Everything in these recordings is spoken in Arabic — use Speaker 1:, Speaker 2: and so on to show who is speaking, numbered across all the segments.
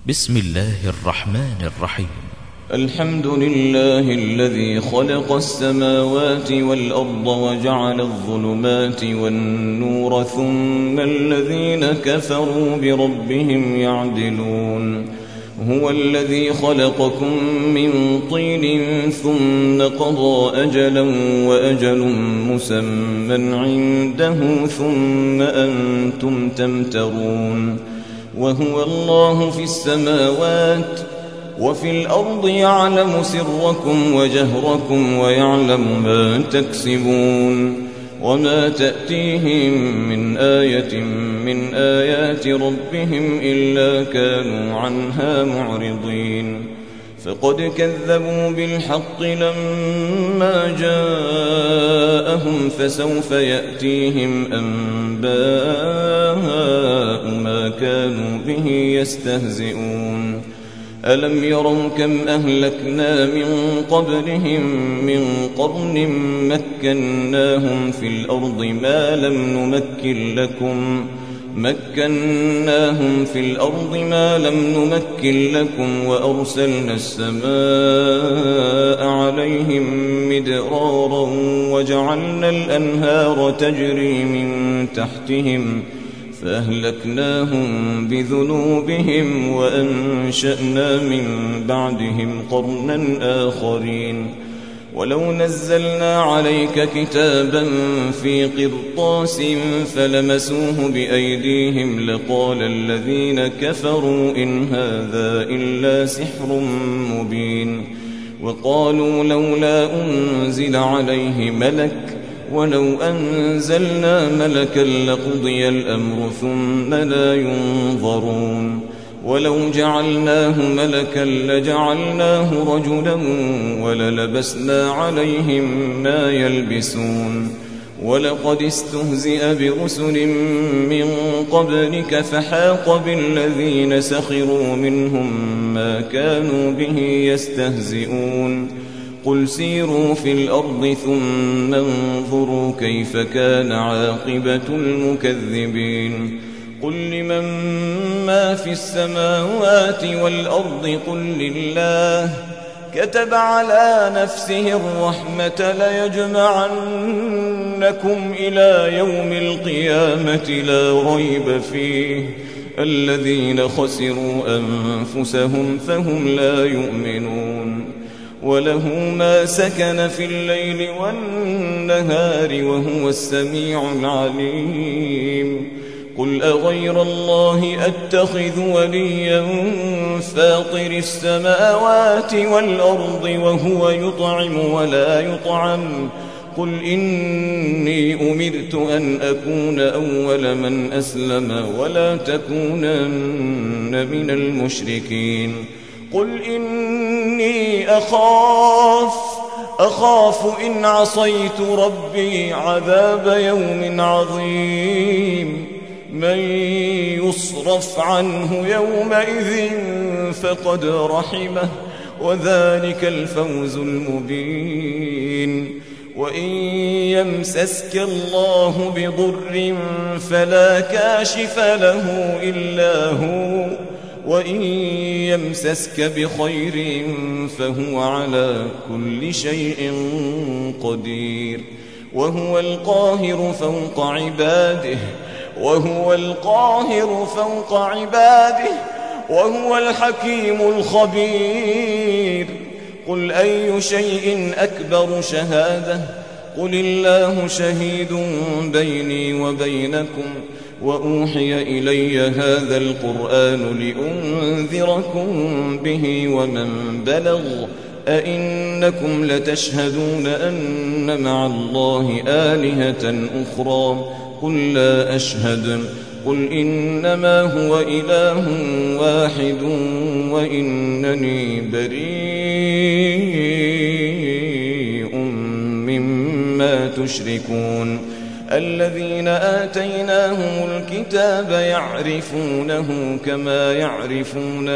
Speaker 1: بسم الله الرحمن الرحيم.
Speaker 2: الحمد لله الذي خلق السماوات والأرض وجعل الظلمات والنور ثم الذين كفروا بربهم يعدلون. هو الذي خلقكم من طين ثم قضى أجلا وأجل مسمى عنده ثم أنتم تمترون. وهو الله في السماوات وفي الأرض يعلم سركم وجهركم ويعلم ما تكسبون. وما تأتيهم من آية من آيات ربهم إلا كانوا عنها معرضين. فقد كذبوا بالحق لما جاءهم فسوف يأتيهم أنباء ما كانوا به يستهزئون. ألم يروا كم أهلكنا من قبلهم من قرن مكناهم في الأرض ما لم نمكن لكم وأرسلنا السماء عليهم مدرارا وجعلنا الأنهار تجري من تحتهم فأهلكناهم بذنوبهم وأنشأنا من بعدهم قرنا آخرين. ولو نزلنا عليك كتابا في قرطاس فلمسوه بأيديهم لقال الذين كفروا إن هذا إلا سحر مبين. وقالوا لولا أنزل عليه ملك ولو أنزلنا ملكا لقضي الأمر ثم لا ينظرون. ولو جعلناه ملكا لجعلناه رجلا وللبسنا عليهم ما يلبسون. ولقد استهزئ برسل من قبلك فحاق بالذين سخروا منهم ما كانوا به يستهزئون. قل سيروا في الأرض ثم انظروا كيف كان عاقبة المكذبين. قل لمن ما في السماوات والأرض قل لله كتب على نفسه الرحمة ليجمعنكم إلى يوم القيامة لا ريب فيه الذين خسروا أنفسهم فهم لا يؤمنون. وله ما سكن في الليل والنهار وهو السميع العليم. قل أغير الله أتخذ وليا فاطر السماوات والأرض وهو يطعم ولا يطعم. قل إني أمرت أن أكون أول من أسلم ولا تكونن من المشركين. قل إني أخاف إن عصيت ربي عذاب يوم عظيم. من يصرف عنه يومئذ فقد رحمه وذلك الفوز المبين. وإن يمسسك الله بضر فلا كاشف له إلا هو وإن يمسسك بخير فهو على كل شيء قدير. وهو القاهر فوق عباده وهو الحكيم الخبير. قل أي شيء أكبر شهادة قل الله شهيد بيني وبينكم وأوحي إلي هذا القرآن لأنذركم به ومن بلغ أئنكم لتشهدون أن مع الله آلهة أخرى قل لا أشهد قل إنما هو إله واحد وإنني بريء مما تشركون. الذين آتيناهم الكتاب يعرفونه كما يعرفون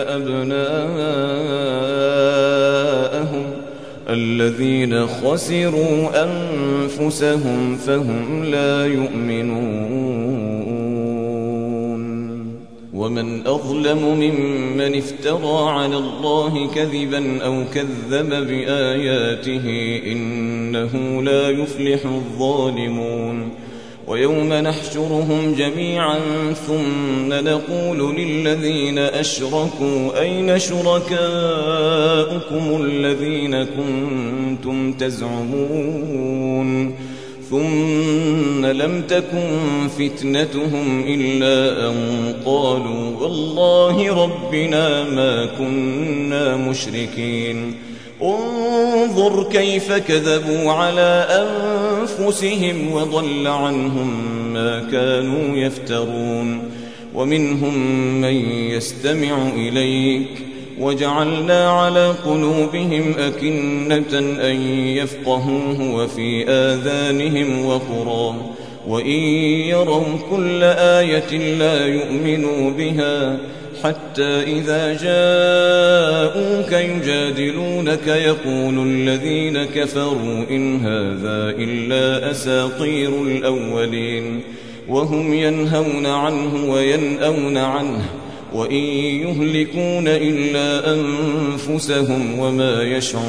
Speaker 2: أبناءهم الذين خسروا أنفسهم فهم لا يؤمنون. ومن أظلم ممن افترى على الله كذبا أو كذب بآياته إنه لا يفلح الظالمون ويوم نحشرهم جميعا ثم نقول للذين أشركوا أين شركاؤكم الذين كنتم تزعمون ثم لم تكن فتنتهم إلا أن قالوا والله ربنا ما كنا مشركين انظر كيف كذبوا على أنفسهم وضل عنهم ما كانوا يفترون ومنهم من يستمع إليك وجعلنا على قلوبهم أكنة أن يفقهوه وفي آذانهم وقرا وإن يروا كل آية لا يؤمنوا بها حتى إذا جاءوك يجادلونك يقول الذين كفروا إن هذا إلا أساطير الأولين وهم ينهون عنه وينأون عنه وإن يهلكون إلا أنفسهم وما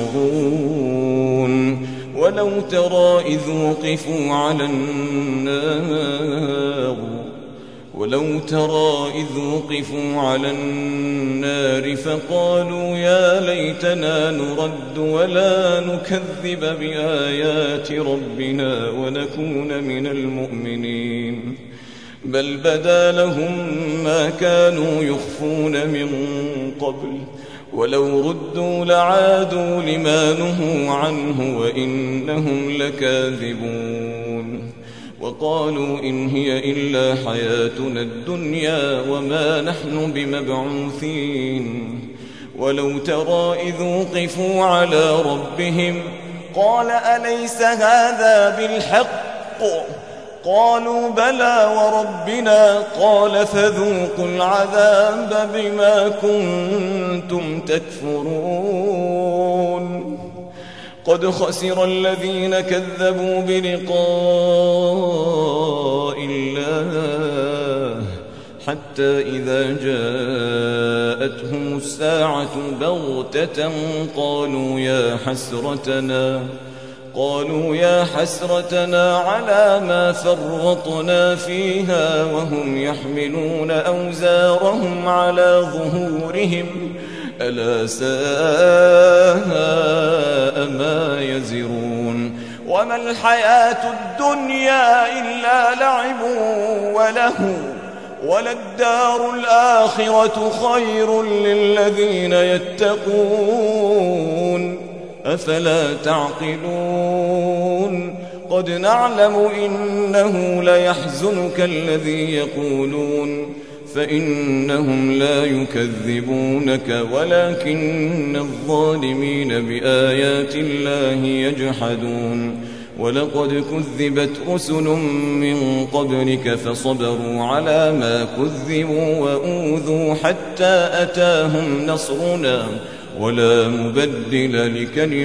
Speaker 2: يشعرون ولو ترى إذ وقفوا على النار فقالوا يا ليتنا نرد ولا نكذب بآيات ربنا ونكون من المؤمنين بل بدا لهم ما كانوا يخفون من قبل ولو ردوا لعادوا لما نهوا عنه وإنهم لكاذبون وقالوا إن هي إلا حياتنا الدنيا وما نحن بمبعوثين ولو ترى إذ وقفوا على ربهم قال أليس هذا بالحق قالوا بلى وربنا قال فذوقوا العذاب بما كنتم تكفرون قد خسر الذين كذبوا بلقاء الله حتى إذا جاءتهم الساعة بغتة قالوا يا حسرتنا على ما فرطنا فيها وهم يحملون أوزارهم على ظهورهم ألا ساء ما يزرون وما الحياة الدنيا إلا لعب وله وللدار الآخرة خير للذين يتقون أفلا تعقلون قد نعلم إنه ليحزنك الذي يقولون فإنهم لا يكذبونك ولكن الظالمين بآيات الله يجحدون ولقد كذبت رسل من قبلك فصبروا على ما كذبوا وأوذوا حتى أتاهم نصرنا ولا مبدل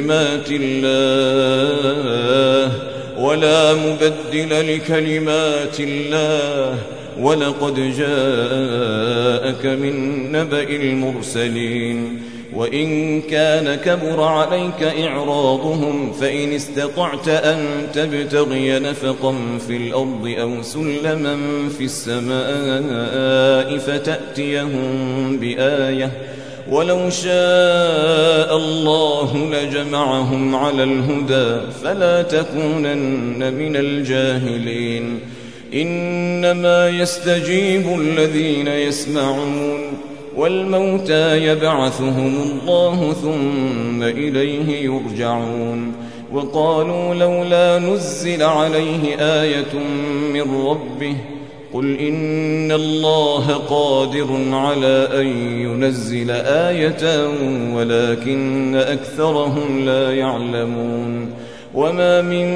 Speaker 2: لكلمات الله ولقد جاءك من نبأ المرسلين وإن كان كبر عليك إعراضهم فإن استطعت أن تبتغي نفقا في الأرض أو سلما في السماء فتأتيهم بآية ولو شاء الله لجمعهم على الهدى فلا تكونن من الجاهلين إنما يستجيب الذين يسمعون والموتى يبعثهم الله ثم إليه يرجعون وقالوا لولا نزل عليه آية من ربه قل إن الله قادر على أن ينزل آية ولكن أكثرهم لا يعلمون وما من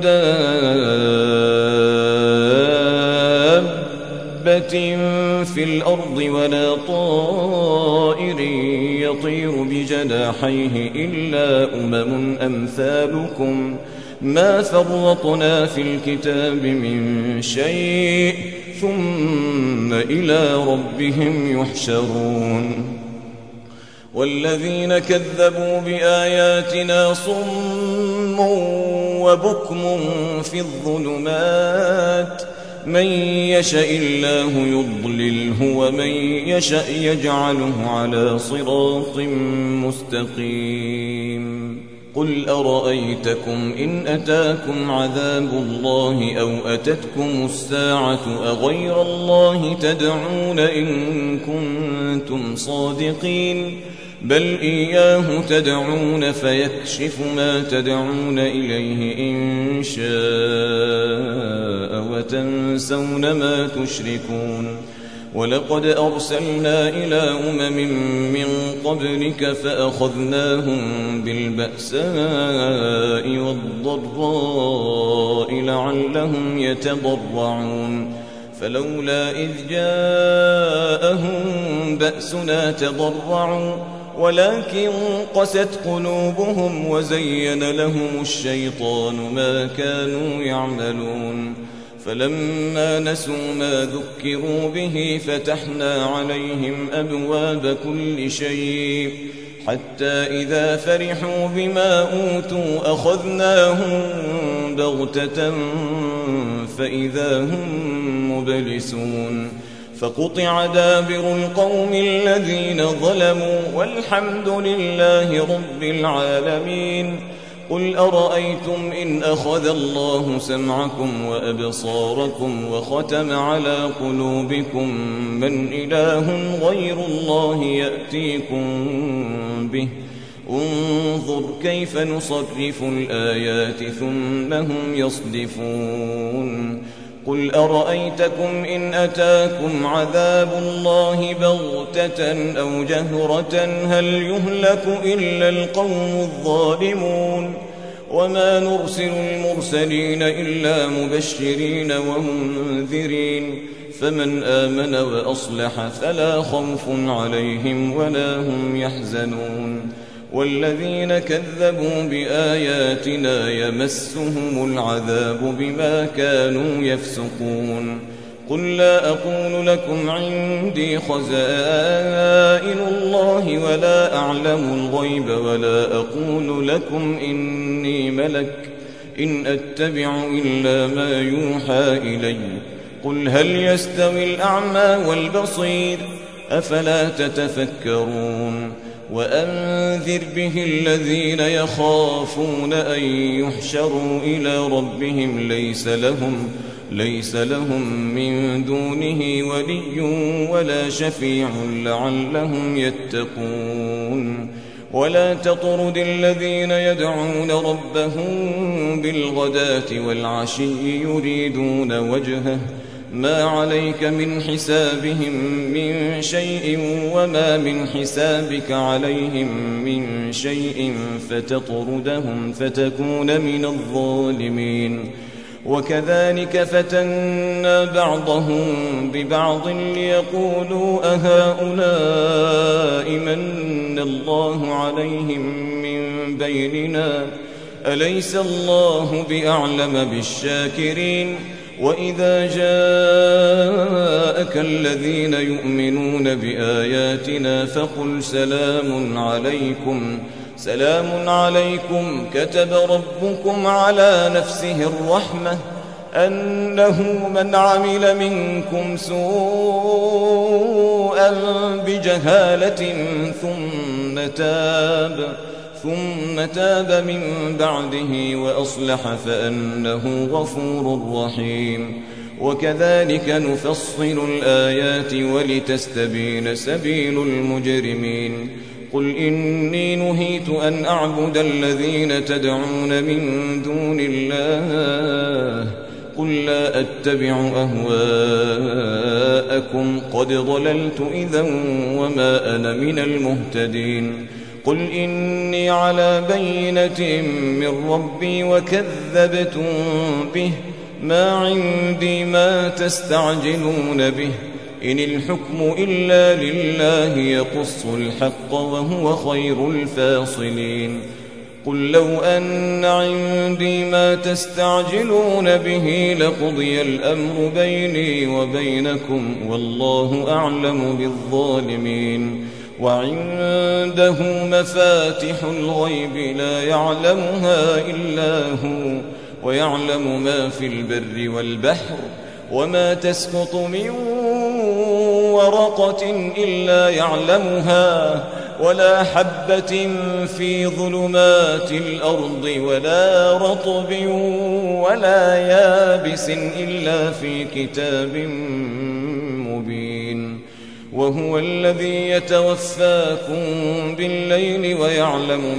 Speaker 2: دابة في الأرض ولا طائر يطير بجناحيه إلا أمم أمثالكم ما فرطنا في الكتاب من شيء ثم إلى ربهم يحشرون والذين كذبوا بآياتنا صم وبكم في الظلمات من يشاء الله يضلله ومن يشاء يجعله على صراط مستقيم قل أرأيتكم إن أتاكم عذاب الله أو أتتكم الساعة أغير الله تدعون إن كنتم صادقين بل إياه تدعون فيكشف ما تدعون إليه إن شاء وتنسون ما تشركون ولقد أرسلنا إلى من قبلك فأخذناهم بالبأساء والضراء لعلهم يتضرعون فلولا إذ جاءهم بأسنا تضرعوا ولكن قست قلوبهم وزين لهم الشيطان ما كانوا يعملون فلما نسوا ما ذكروا به فتحنا عليهم أبواب كل شيء حتى إذا فرحوا بما أوتوا أخذناهم بغتة فإذا هم مبلسون فقطع دابر القوم الذين ظلموا والحمد لله رب العالمين قل أرأيتم إن أخذ الله سمعكم وأبصاركم وختم على قلوبكم من إله غير الله يأتيكم به انظر كيف نصرف الآيات ثم هم يصدفون قل أرأيتكم إن أتاكم عذاب الله بغتة أو جهرة هل يهلك إلا القوم الظالمون وما نرسل المرسلين إلا مبشرين ومنذرين فمن آمن وأصلح فلا خوف عليهم ولا هم يحزنون والذين كذبوا بآياتنا يمسهم العذاب بما كانوا يفسقون قل لا أقول لكم عندي خزائن الله ولا أعلم الغيب ولا أقول لكم إني ملك إن أتبع إلا ما يوحى إلي قل هل يستوي الأعمى والبصير أفلا تتفكرون وأنذر به الذين يخافون أن يحشروا إلى ربهم ليس لهم من دونه ولي ولا شفيع لعلهم يتقون ولا تطرد الذين يدعون ربهم بالغداة والعشي يريدون وجهه ما عليك من حسابهم من شيء وما من حسابك عليهم من شيء فتطردهم فتكون من الظالمين وكذلك فتنا بعضهم ببعض ليقولوا أهؤلاء من الله عليهم من بيننا أليس الله بأعلم بالشاكرين وإذا جاءك الذين يؤمنون بآياتنا فقل سلام عليكم كتب ربكم على نفسه الرحمة أنه من عمل منكم سوءا بجهالة ثم تاب من بعده وأصلح فأنه غفور رحيم وكذلك نفصل الآيات ولتستبين سبيل المجرمين قل إني نهيت أن أعبد الذين تدعون من دون الله قل لا أتبع أهواءكم قد ضللت إذا وما أنا من المهتدين قل إني على بينة من ربي وكذبتم به ما عندي ما تستعجلون به إن الحكم إلا لله يقص الحق وهو خير الفاصلين قل لو أن عندي ما تستعجلون به لقضي الأمر بيني وبينكم والله أعلم بالظالمين. وعنده مفاتح الغيب لا يعلمها إلا هو ويعلم ما في البر والبحر وما تسقط من ورقة إلا يعلمها ولا حبة في ظلمات الأرض ولا رطب ولا يابس إلا في كتاب مبين. وهو الذي يتوفاكم بالليل ويعلم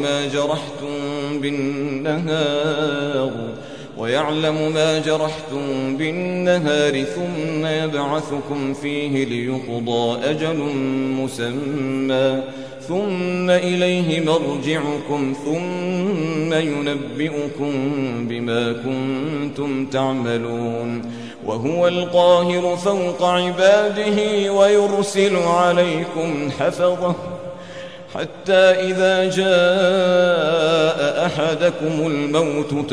Speaker 2: ما جرحتم بالنهار ثم يبعثكم فيه ليقضى أجل مسمى ثم إليه مرجعكم ثم ينبئكم بما كنتم تعملون. وهو القاهر فوق عباده ويرسل عليكم حفظه حتى إذا جاء أحدكم الموت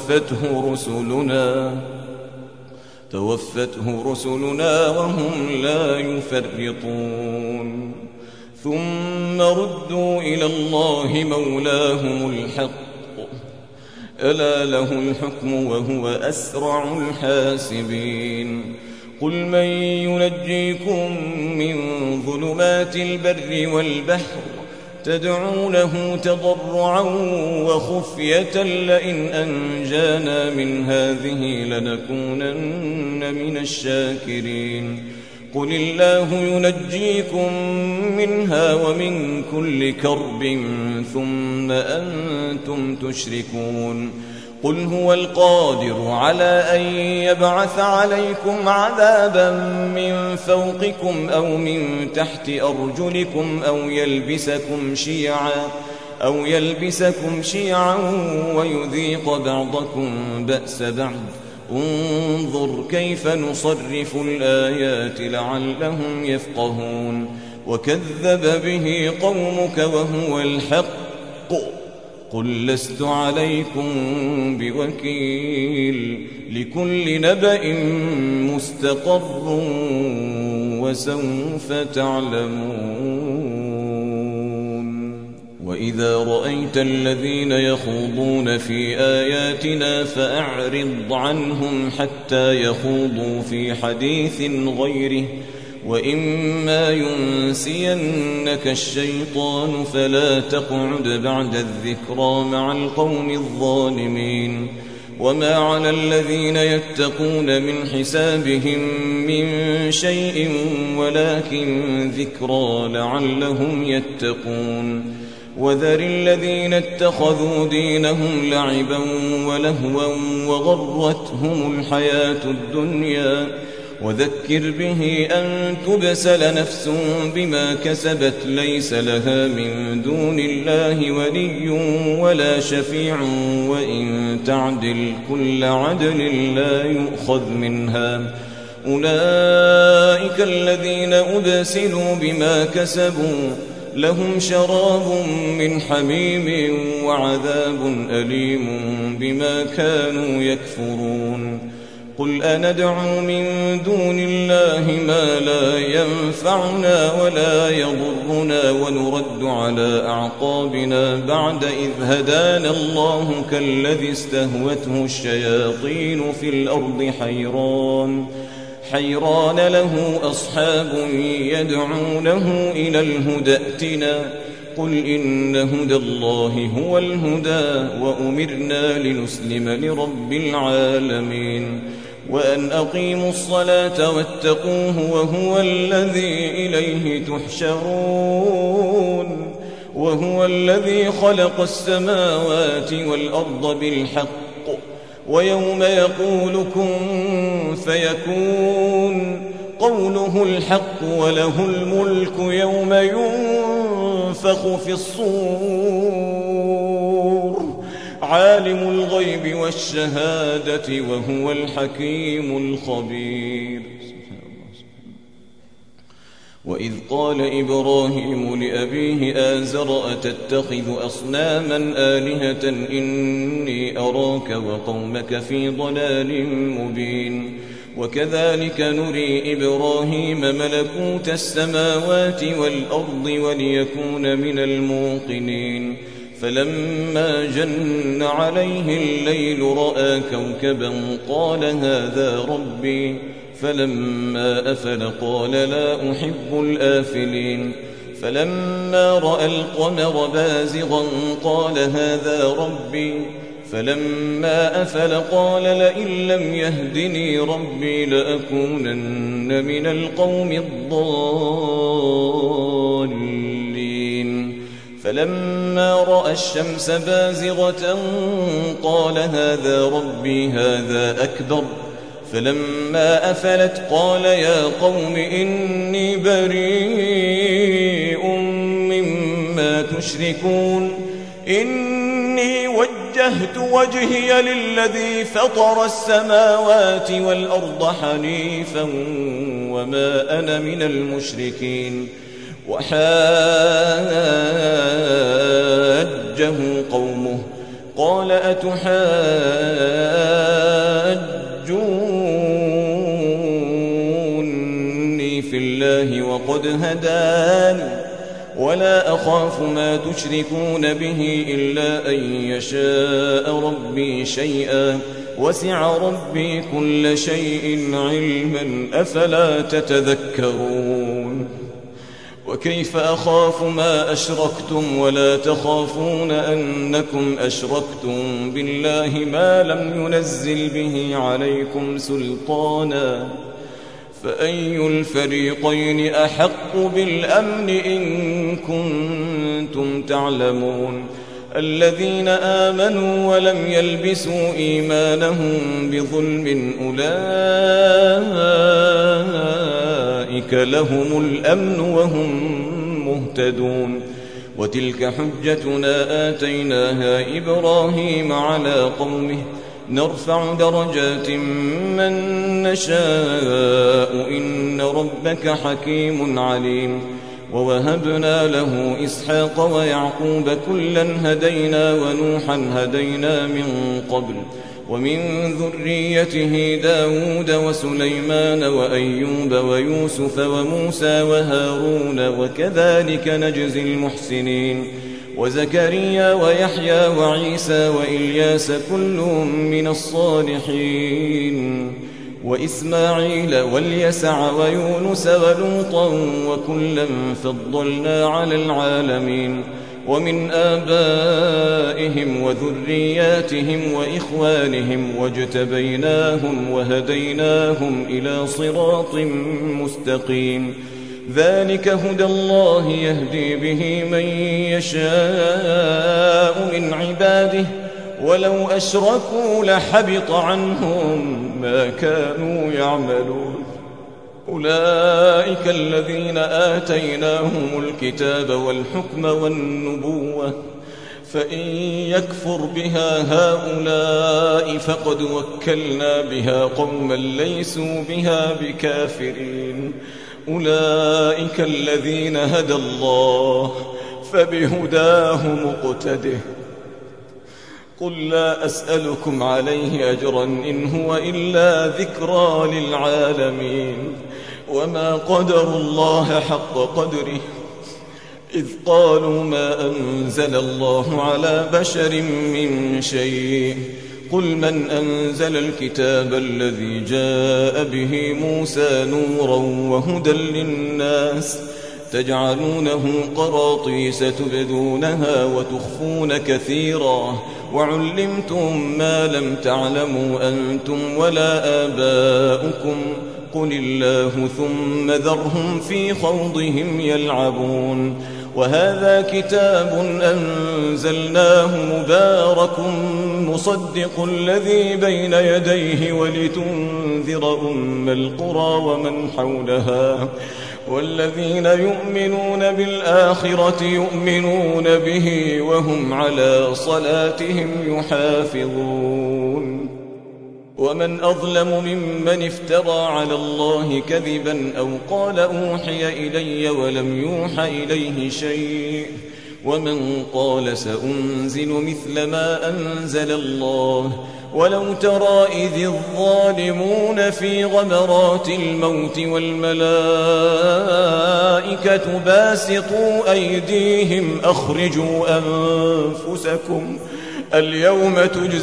Speaker 2: توفته رسلنا وهم لا يفرطون. ثم ردوا إلى الله مولاهم الحق ألا له الحكم وهو أسرع الحاسبين. قل من ينجيكم من ظلمات البر والبحر تدعونه تضرعا وخفية لئن أنجانا من هذه لنكونن من الشاكرين. قل الله ينجيكم منها ومن كل كرب ثم أنتم تشركون. قل هو القادر على أن يبعث عليكم عذابا من فوقكم أو من تحت أرجلكم أو يلبسكم شيعا ويذيق بعضكم بأس بعض. انظر كيف نصرف الآيات لعلهم يفقهون. وكذب به قومك وهو الحق قل لست عليكم بوكيل لكل نبأ مستقر وسوف تعلمون. وإذا رأيت الذين يخوضون في آياتنا فأعرض عنهم حتى يخوضوا في حديث غيره وإما ينسينك الشيطان فلا تقعد بعد الذكرى مع القوم الظالمين. وما على الذين يتقون من حسابهم من شيء ولكن ذكرى لعلهم يتقون. وذر الذين اتخذوا دينهم لعبا ولهوا وغرتهم الحياة الدنيا وذكر به أن تبسل نفس بما كسبت ليس لها من دون الله ولي ولا شفيع وإن تعدل كل عدل لا يؤخذ منها. أولئك الذين أبسلوا بما كسبوا لهم شراب من حميم وعذاب أليم بما كانوا يكفرون. قل أندعو من دون الله ما لا ينفعنا ولا يضرنا ونرد على أعقابنا بعد إذ هدانا الله كالذي استهوته الشياطين في الأرض حيران له أصحاب يدعونه إلى الهدى ائتنا قل إن هدى الله هو الهدى وأمرنا لنسلم لرب العالمين وأن أقيموا الصلاة واتقوه وهو الذي إليه تحشرون. وهو الذي خلق السماوات والأرض بالحق ويوم يقول كن فيكون قوله الحق وله الملك يوم ينفخ في الصور عالم الغيب والشهادة وهو الحكيم الخبير. وإذ قال إبراهيم لأبيه آزر أتتخذ أصناما آلهة إني أراك وقومك في ضلال مبين وكذلك نري إبراهيم ملكوت السماوات والأرض وليكون من الموقنين فلما جن عليه الليل رأى كوكبا قال هذا ربي فلما أفل قال لا أحب الآفلين فلما رأى القمر بازغا قال هذا ربي فلما أفل قال لئن لم يهدني ربي لأكونن من القوم الضالين فلما رأى الشمس بازغة قال هذا ربي هذا أكبر فلما أفلت قال يا قوم إني بريء مما تشركون إني وجهت وجهي للذي فطر السماوات والأرض حنيفا وما أنا من المشركين وحاجه قومه قال أتحاجوني في الله وقد هداني ولا أخاف ما تشركون به إلا أن يشاء ربي شيئا وسع ربي كل شيء علما أفلا تتذكرون وكيف أخاف ما أشركتم ولا تخافون أنكم أشركتم بالله ما لم ينزل به عليكم سلطانا فأي الفريقين أحق بالأمن إن كنتم تعلمون الذين آمنوا ولم يلبسوا إيمانهم بظلم أولئك لهم الأمن وهم مهتدون وتلك حجتنا آتيناها إبراهيم على قومه نرفع درجات من نشاء إن ربك حكيم عليم ووهبنا له إسحاق ويعقوب كلا هدينا ونوحا هدينا من قبل ومن ذريته داود وسليمان وأيوب ويوسف وموسى وهارون وكذلك نجزي المحسنين وزكريا ويحيى وعيسى وإلياس كل من الصالحين وإسماعيل واليسع ويونس ولوطا وكلا فضلنا على العالمين ومن آبائهم وذرياتهم وإخوانهم واجتبيناهم وهديناهم إلى صراط مستقيم ذلك هدى الله يهدي به من يشاء من عباده ولو أشركوا لحبط عنهم ما كانوا يعملون أولئك الذين آتيناهم الكتاب والحكم والنبوة فإن يكفر بها هؤلاء فقد وكلنا بها قوما ليسوا بها بكافرين أولئك الذين هدى الله فبهداه مقتده قل لا أسألكم عليه أجرا إن هو إلا ذكرى للعالمين وما قدروا الله حق قدره إذ قالوا ما أنزل الله على بشر من شيء قل من أنزل الكتاب الذي جاء به موسى نورا وهدى للناس تجعلونه قراطيس تبدونها وتخفون كثيرا وعلمتم ما لم تعلموا أنتم ولا آباؤكم قل الله ثم ذرهم في خوضهم يلعبون وهذا كتاب أنزلناه مبارك مصدق الذي بين يديه ولتنذر أم القرى ومن حولها والذين يؤمنون بالآخرة يؤمنون به وهم على صلاتهم يحافظون ومن أظلم ممن افترى على الله كذبا أو قال أوحي إلي ولم يوح إليه شيء ومن قال سأنزل مثل ما أنزل الله ولو ترى إذ الظالمون في غمرات الموت والملائكة باسطوا أيديهم أخرجوا أنفسكم اليوم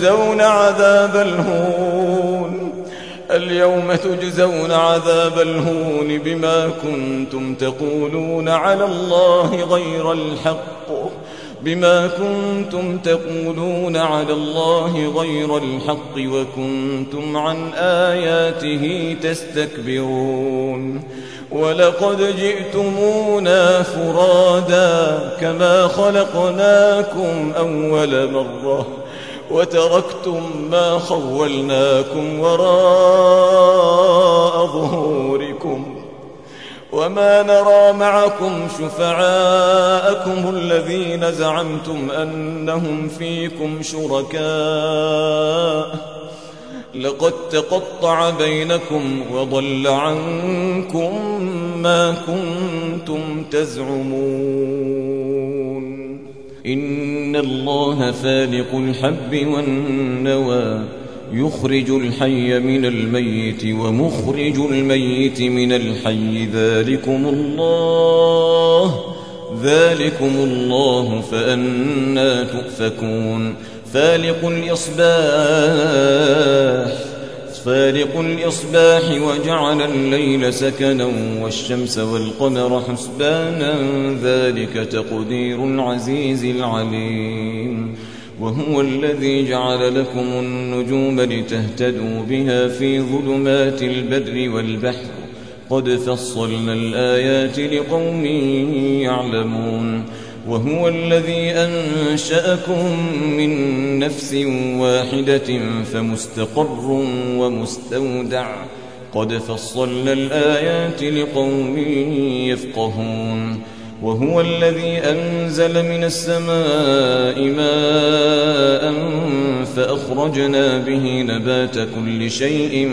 Speaker 2: تجزون عذاب الهون بما كنتم تقولون على الله غير الحق وكنتم عن آياته تستكبرون ولقد جئتمونا فرادا كما خلقناكم أول مرة وتركتم ما خولناكم وراء ظهوركم وما نرى معكم شفعاءكم الذين زعمتم أنهم فيكم شركاء لقد تقطع بينكم وضل عنكم ما كنتم تزعمون إن الله فالق الحب والنوى يخرج الحي من الميت ومخرج الميت من الحي ذلكم الله فأنى تؤفكون فالق الإصباح وجعل الليل سكنا والشمس والقمر حسبانا ذلك تقدير العزيز العليم وهو الذي جعل لكم النجوم لتهتدوا بها في ظلمات البر والبحر قد فصلنا الآيات لقوم يعلمون وهو الذي أنشأكم من نفس واحدة فمستقر ومستودع قد فصلنا الآيات لقوم يفقهون وهو الذي أنزل من السماء ماء فأخرجنا به نبات كل شيء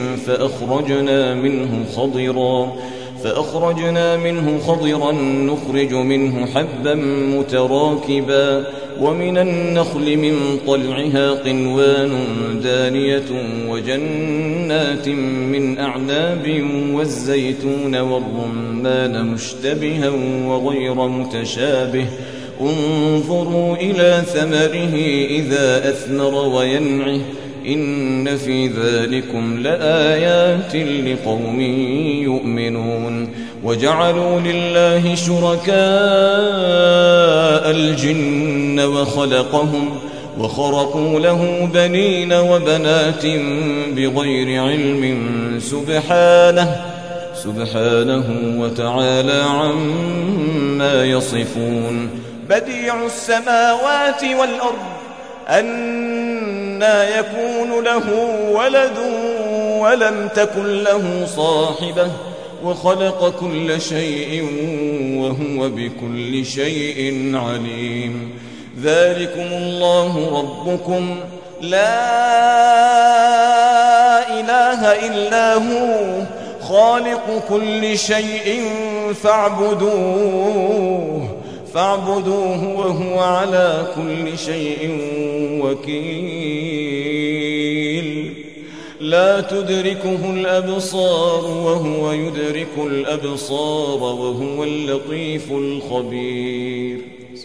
Speaker 2: فأخرجنا منه خضرا نخرج منه حبا متراكبا ومن النخل من طلعها قنوان دانية وجنات من أعناب والزيتون والرمان مشتبها وغير متشابه انظروا إلى ثمره إذا أثمر وينعه إن في ذلكم لآيات لقوم يؤمنون وجعلوا لله شركاء الجن وخرقوا له بنين وبنات بغير علم سبحانه وتعالى عما يصفون بديع السماوات والأرض أنى يكون له ولد ولم تكن له صاحبة وخلق كل شيء وهو بكل شيء عليم ذلكم الله ربكم لا إله إلا هو خالق كل شيء فاعبدوه وهو على كل شيء وكيل لا تدركه الأبصار وهو يدرك الأبصار وهو اللطيف الخبير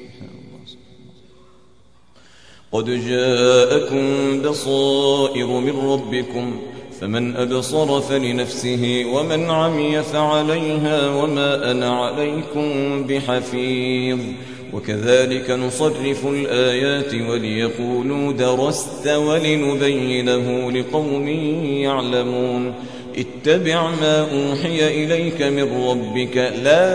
Speaker 2: قد جاءكم بصائر من ربكم فمن أبصر فلنفسه ومن عمي فعليها وما أنا عليكم بحفيظ وكذلك نصرف الآيات وليقولوا درست ولنبينه لقوم يعلمون اتبع ما أوحي إليك من ربك لا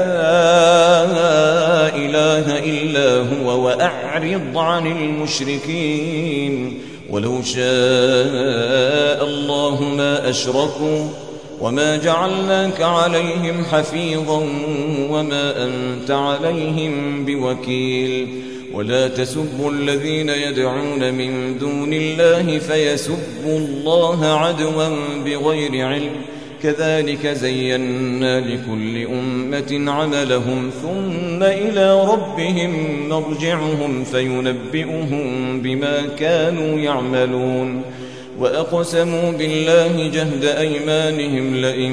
Speaker 2: إله إلا هو وأعرض عن المشركين ولو شاء الله ما أشركوا وما جعلناك عليهم حفيظا وما أنت عليهم بوكيل ولا تسبوا الذين يدعون من دون الله فيسبوا الله عدوا بغير علم كذلك زينا لكل أمة عملهم ثم إلى ربهم مرجعهم فينبئهم بما كانوا يعملون وأقسموا بالله جهد أيمانهم لئن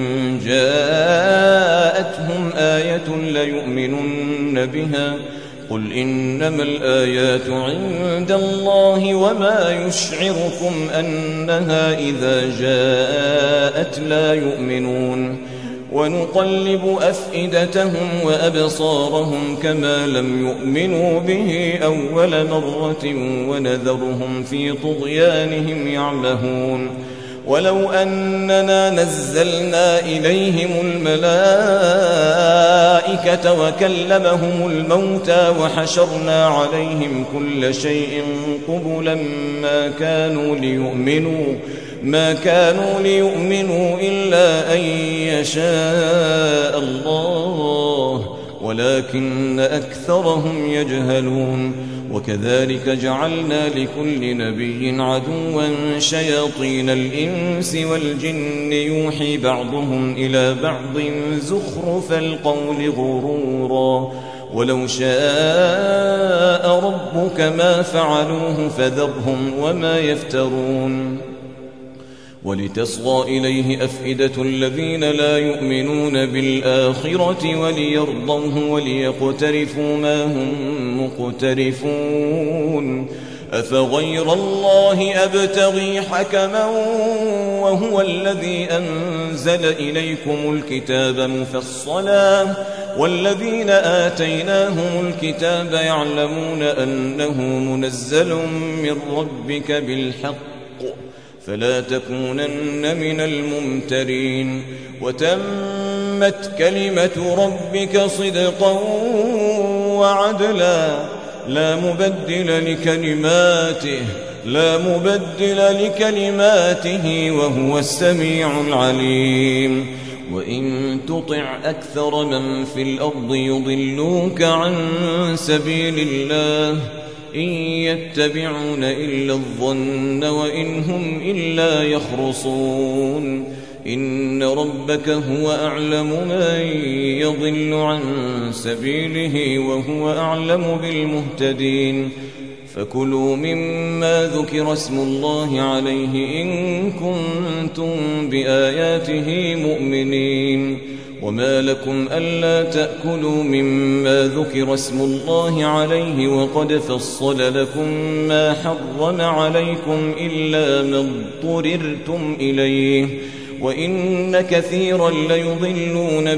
Speaker 2: جاءتهم آية ليؤمنن بها قل إنما الآيات عند الله وما يشعركم أنها إذا جاءت لا يؤمنون ونقلب أفئدتهم وأبصارهم كما لم يؤمنوا به أول مرة ونذرهم في طغيانهم يعمهون ولو أننا نزلنا إليهم الملائكة وكلمهم الموتى وحشرنا عليهم كل شيء قبلا ما كانوا ليؤمنوا إلا أن يشاء الله ولكن أكثرهم يجهلون وكذلك جعلنا لكل نبي عدوا شياطين الإنس والجن يوحي بعضهم إلى بعض زخرف القول غرورا ولو شاء ربك ما فعلوه فذرهم وما يفترون ولتصغى إليه أفئدة الذين لا يؤمنون بالآخرة وليرضوه وليقترفوا ما هم مقترفون أفغير الله أبتغي حكما وهو الذي أنزل إليكم الكتاب مفصلا والذين آتيناهم الكتاب يعلمون أنه منزل من ربك بالحق فلا تكونن من الممترين وتمت كلمة ربك صدقا وعدلا لا مبدل لكلماته وهو السميع العليم وإن تطع أكثر من في الأرض يضلوك عن سبيل الله إن يتبعون إلا الظن وإن هم إلا يخرصون إن ربك هو أعلم من يضل عن سبيله وهو أعلم بالمهتدين فكلوا مما ذكر اسم الله عليه إن كنتم بآياته مؤمنين وما لكم ألا تأكلوا مما ذكر اسم الله عليه وقد فصل لكم ما حرم عليكم إلا ما اضطررتم إليه وإن كثيرا ليضلون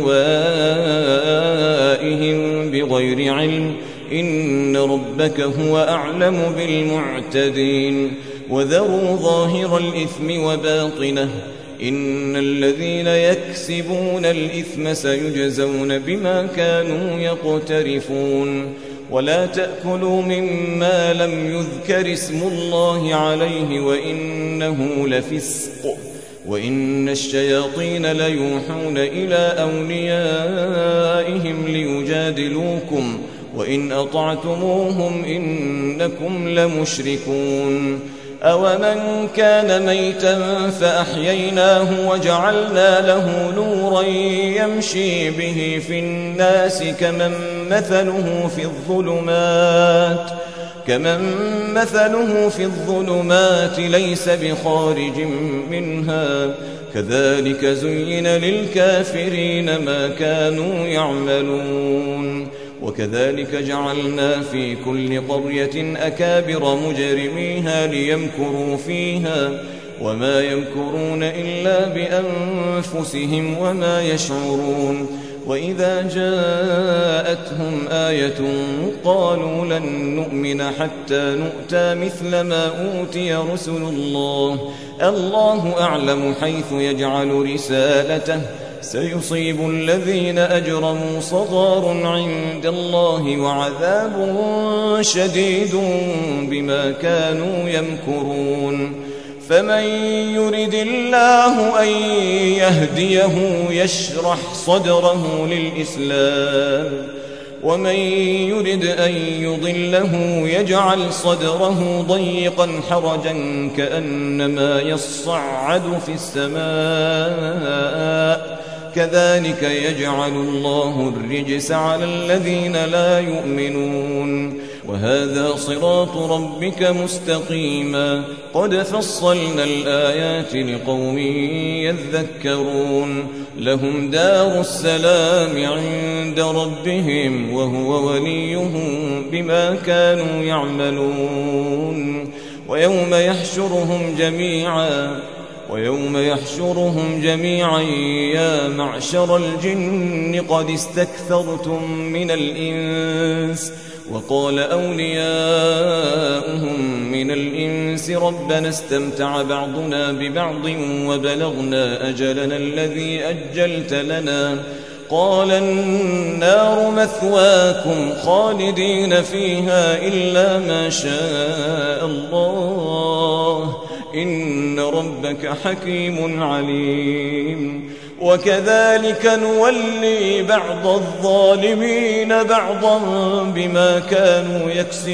Speaker 2: بأهوائهم بغير علم إن ربك هو أعلم بالمعتدين وذروا ظاهر الإثم وباطنه إن الذين يكسبون الإثم سيجزون بما كانوا يقترفون ولا تأكلوا مما لم يذكر اسم الله عليه وإنه لفسق وإن الشياطين ليوحون إلى أوليائهم ليجادلوكم وإن أطعتموهم إنكم لمشركون أومن كان ميتا فأحييناه وجعلنا له نورا يمشي به في الناس كمن مثله في الظلمات ليس بخارج منها كذلك زين للكافرين ما كانوا يعملون وكذلك جعلنا في كل قرية أكابر مجرميها ليمكروا فيها وما يمكرون إلا بأنفسهم وما يشعرون وإذا جاءتهم آية قالوا لن نؤمن حتى نؤتى مثل ما أوتي رسل الله أعلم حيث يجعل رسالته سيصيب الذين أجرموا صغار عند الله وعذاب شديد بما كانوا يمكرون فمن يرد الله أن يهديه يشرح صدره للإسلام ومن يرد أن يضله يجعل صدره ضيقا حرجا كأنما يصعد في السماء كذلك يجعل الله الرجس على الذين لا يؤمنون وهذا صراط ربك مستقيما قد فصلنا الآيات لقوم يذكرون لهم دار السلام عند ربهم وهو وليهم بما كانوا يعملون ويوم يحشرهم جميعا يا معشر الجن قد استكثرتم من الإنس وقال أولياؤهم من الإنس ربنا استمتع بعضنا ببعض وبلغنا أجلنا الذي أجلت لنا قال النار مثواكم خالدين فيها إلا ما شاء الله إن ربك حكيم عليم وكذلك نولي بعض الظالمين بعضا بما كانوا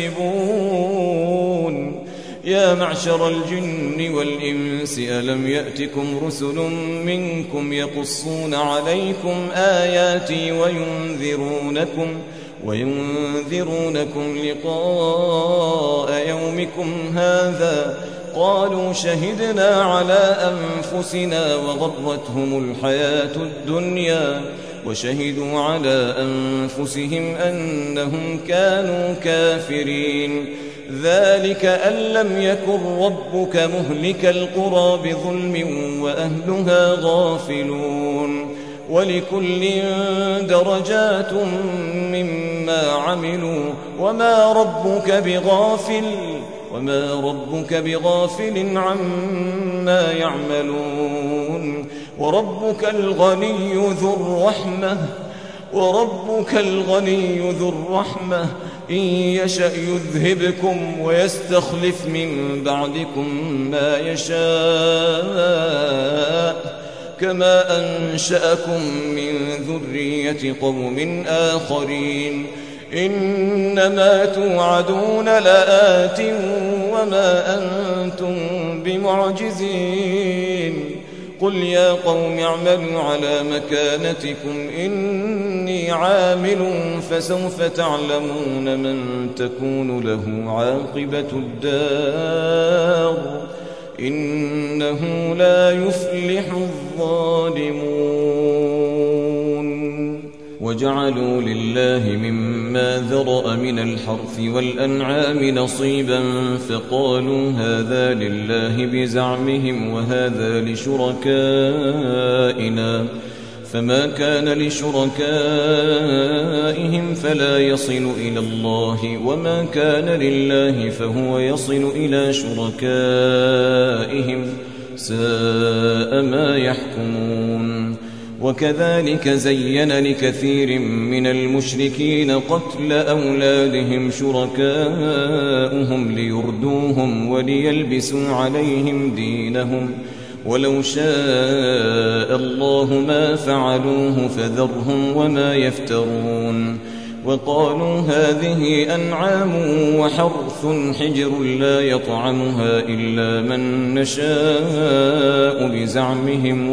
Speaker 2: يكسبون يا معشر الجن والإنس ألم يأتكم رسل منكم يقصون عليكم آياتي وينذرونكم لقاء يومكم هذا قالوا شهدنا على أنفسنا وغرتهم الحياة الدنيا وشهدوا على أنفسهم أنهم كانوا كافرين ذلك أن لم يكن ربك مهلك القرى بظلم وأهلها غافلون ولكل درجات مما عملوا وما ربك بغافل عما يعملون وربك الغني ذو الرحمة إن يشأ يذهبكم ويستخلف من بعدكم ما يشاء كما أنشأكم من ذرية قوم آخرين إنما توعدون لآت وما أنتم بمعجزين قل يا قوم اعملوا على مكانتكم إني عامل فسوف تعلمون من تكون له عاقبة الدار إنه لا يفلح الظالمون وجعلوا لله مما ذرأ من الحرث والأنعام نصيبا فقالوا هذا لله بزعمهم وهذا لشركائنا فما كان لشركائهم فلا يصل إلى الله وما كان لله فهو يصل إلى شركائهم ساء ما يحكمون وكذلك زين لكثير من المشركين قتل أولادهم شركاؤهم ليردوهم وليلبسوا عليهم دينهم ولو شاء الله ما فعلوه فذرهم وما يفترون وقالوا هذه أنعام وحرث حجر لا يطعمها إلا من نشاء بزعمهم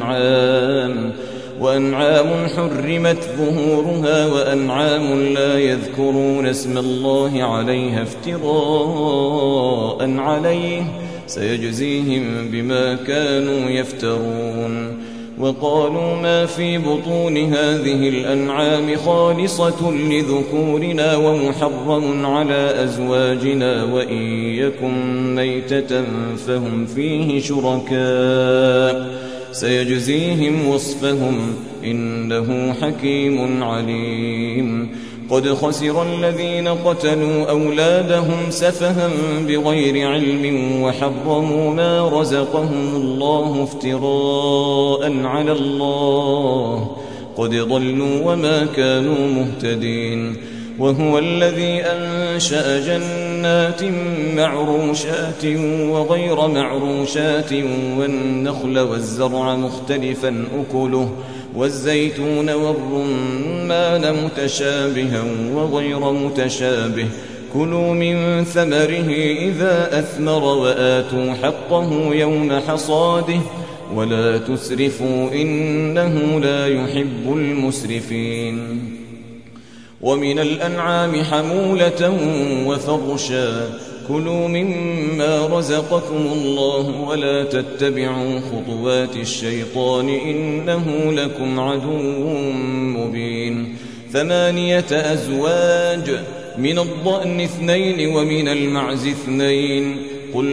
Speaker 2: وأنعام حرمت ظهورها وأنعام لا يذكرون اسم الله عليها افتراء عليه سيجزيهم بما كانوا يفترون وقالوا ما في بطون هذه الأنعام خالصة لذكورنا ومحرم على أزواجنا وإن يكن ميتة فهم فيه شركاء سيجزيهم وصفهم إنه حكيم عليم قد خسر الذين قتلوا أولادهم سفها بغير علم وحرموا ما رزقهم الله افتراء على الله قد ضلوا وما كانوا مهتدين وهو الذي أنشأ جنات معروشات وغير معروشات والنخل والزرع مختلفا أكله والزيتون والرمان متشابها وغير متشابه كلوا من ثمره إذا أثمر وآتوا حقه يوم حصاده ولا تسرفوا إنه لا يحب المسرفين ومن الأنعام حمولة وفرشا كلوا مما رزقكم الله ولا تتبعوا خطوات الشيطان إنه لكم عدو مبين 8 أزواج من الضأن 2 ومن المعز 2 قل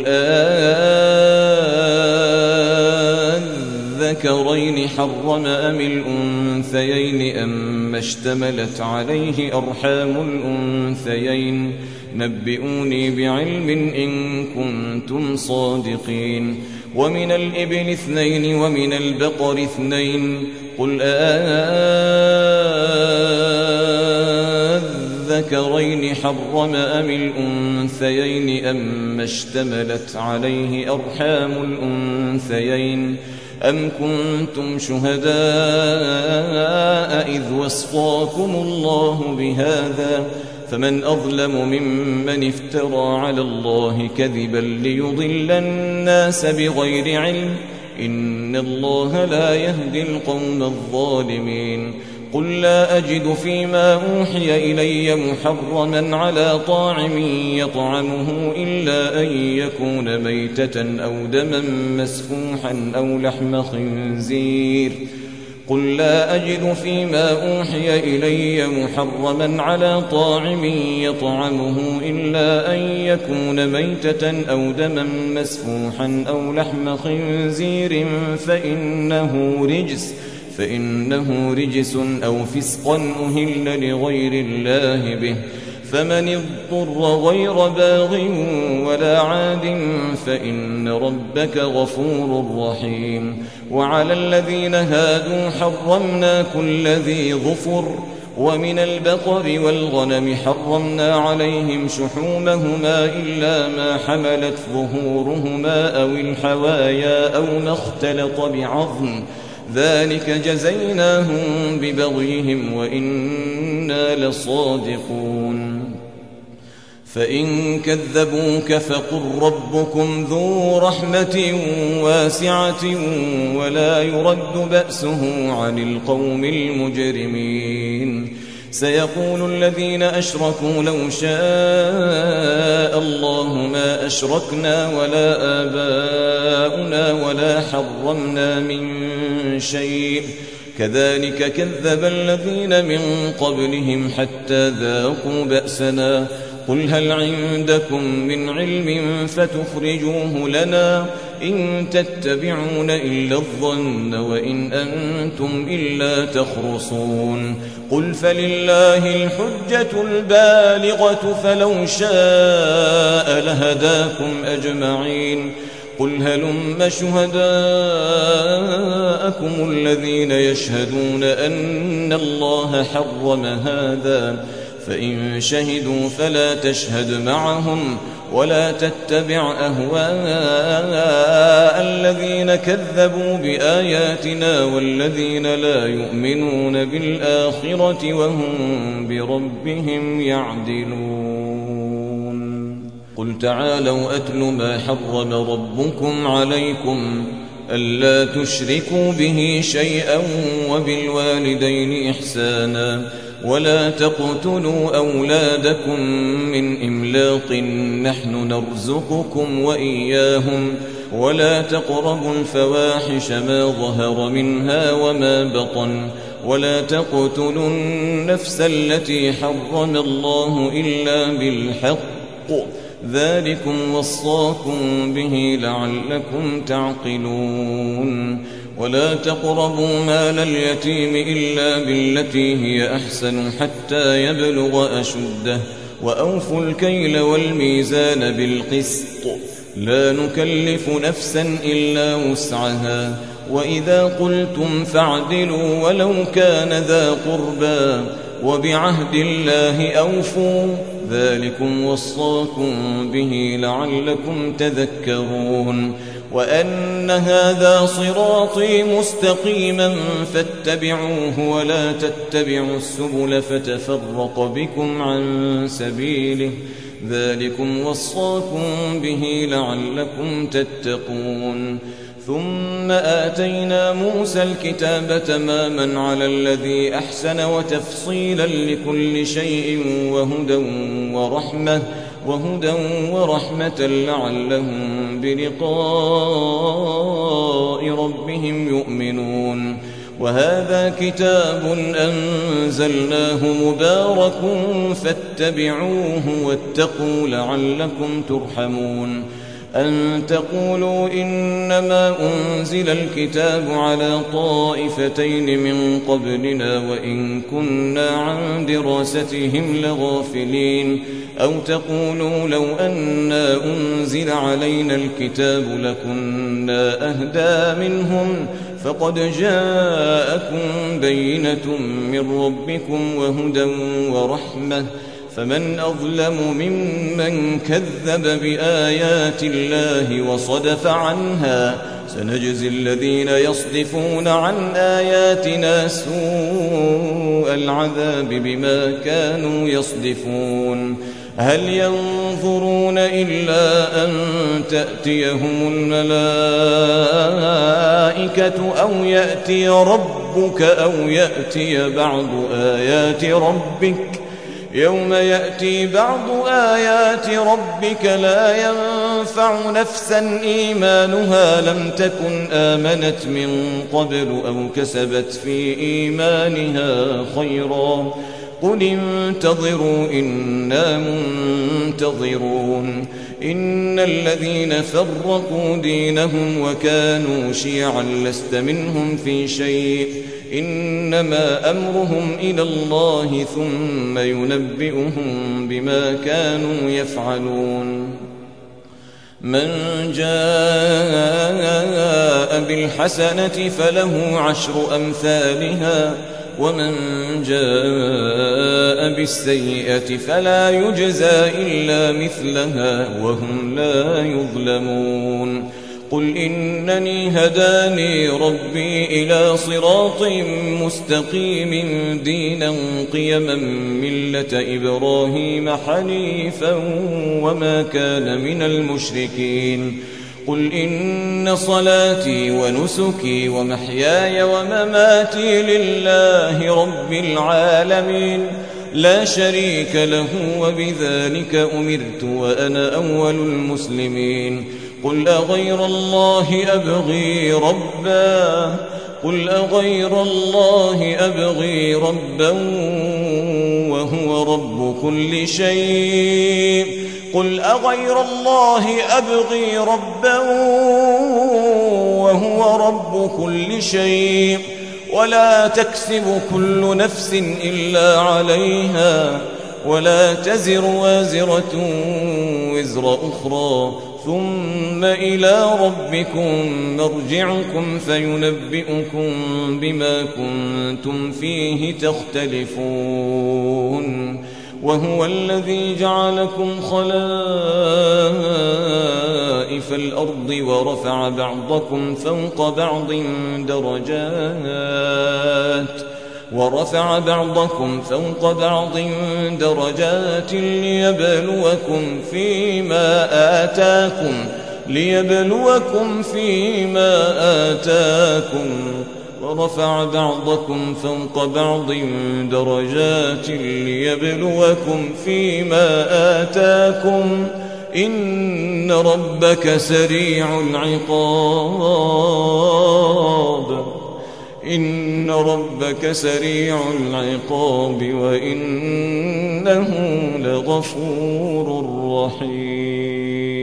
Speaker 2: الذكرين حرم أم الأنثيين أما اشتملت عليه أرحام الأنثيين نبئوني بعلم إن كنتم صادقين ومن الإبل 2 ومن البقر 2 قل الذكرين حرم أم الأنثيين أما اشتملت عليه أرحام الأنثيين أم كنتم شهداء إذ وصاكم الله بهذا فمن أظلم ممن افترى على الله كذبا ليضل الناس بغير علم إن الله لا يهدي القوم الظالمين قل لا أجد فيما أوحي إلي محرما على طاعم يطعمه إلا أن يكون ميتة أو دما مسفوحا أو لحم خنزير قل لا أجد فيما أوحي إلي محرما على طاعم يطعمه إلا أن يكون ميتة أو دما مسفوحا أو لحم خنزير فإنه رجس أو فسقا أهل لغير الله به فمن اضطر غير باغ ولا عاد فإن ربك غفور رحيم وعلى الذين هادوا حرمنا كل ذي ظفر ومن البقر والغنم حرمنا عليهم شحومهما إلا ما حملت ظهورهما أو الحوايا أو ما اختلط بعظم ذلك جزيناهم ببغيهم وإنا لصادقون فإن كذبوك فقل ربكم ذو رحمة واسعة ولا يرد بأسه عن القوم المجرمين سيقول الذين أشركوا لو شاء الله ما أشركنا ولا آباؤنا ولا حرمنا من شيء كذلك كذب الذين من قبلهم حتى ذاقوا بأسنا قل هل عندكم من علم فتخرجوه لنا إن تتبعون إلا الظن وإن أنتم إلا تخرصون قل فلله الحجة البالغة فلو شاء لهداكم أجمعين قل هلم شهداءكم الذين يشهدون أن الله حرم هذا فإن شهدوا فلا تشهد معهم ولا تتبع أهواء الذين كذبوا بآياتنا والذين لا يؤمنون بالآخرة وهم بربهم يعدلون قل تعالوا أتل ما حرم ربكم عليكم ألا تشركوا به شيئا وبالوالدين إحسانا ولا تقتلوا أولادكم من إملاق نحن نرزقكم وإياهم ولا تقربوا الفواحش ما ظهر منها وما بطن ولا تقتلوا النفس التي حرم الله إلا بالحق ذلكم وصاكم به لعلكم تعقلون ولا تقربوا مال اليتيم إلا بالتي هي أحسن حتى يبلغ أشده وأوفوا الكيل والميزان بالقسط لا نكلف نفسا إلا وسعها وإذا قلتم فاعدلوا ولو كان ذا قربى وبعهد الله أوفوا ذلكم وصاكم به لعلكم تذكرون وأن هذا صراطي مستقيما فاتبعوه ولا تتبعوا السبل فتفرق بكم عن سبيله ذلكم وصاكم به لعلكم تتقون ثم آتينا موسى الكتاب تماما على الذي أحسن وتفصيلا لكل شيء وهدى ورحمة لعلهم بلقاء ربهم يؤمنون وهذا كتاب أنزلناه مبارك فاتبعوه واتقوا لعلكم ترحمون أن تقولوا إنما أنزل الكتاب على طائفتين من قبلنا وإن كنا عن دراستهم لغافلين أو تقولوا لو أنا أنزل علينا الكتاب لكنا أهدى منهم فقد جاءكم بينة من ربكم وهدى ورحمة فمن أظلم ممن كذب بآيات الله وصدف عنها سنجزي الذين يصدفون عن آياتنا سوء العذاب بما كانوا يصدفون هل ينظرون إلا أن تأتيهم الملائكة أو يأتي ربك أو يأتي بعض آيات ربك يوم يأتي بعض آيات ربك لا ينفع نفسا إيمانها لم تكن آمنت من قبل أو كسبت في إيمانها خيرا قل انتظروا إنا منتظرون إن الذين فرقوا دينهم وكانوا شيعا لست منهم في شيء إنما أمرهم إلى الله ثم ينبئهم بما كانوا يفعلون من جاء بالحسنة فله 10 أمثالها ومن جاء بالسيئة فلا يجزى إلا مثلها وهم لا يظلمون قل إنني هداني ربي إلى صراط مستقيم دينا قيما ملة إبراهيم حنيفا وما كان من المشركين قل إن صلاتي ونسكي ومحياي ومماتي لله رب العالمين لا شريك له وبذلك أمرت وأنا أول المسلمين قل أغير الله أبغي ربا وهو رب كل شيء قل أغير الله أبغي ربا وهو رب كل شيء ولا تكسب كل نفس إلا عليها ولا تزر وازرة وزر أخرى ثم إلى ربكم مرجعكم فينبئكم بما كنتم فيه تختلفون وهو الذي جعلكم خلائف الأرض ورفع بعضكم فوق بعض درجات ليبلوكم فيما آتاكم ورفع بعضكم فوق بعض درجات ليبلوكم فيما آتاكم إن ربك سريع العقاب وإنه لغفور رحيم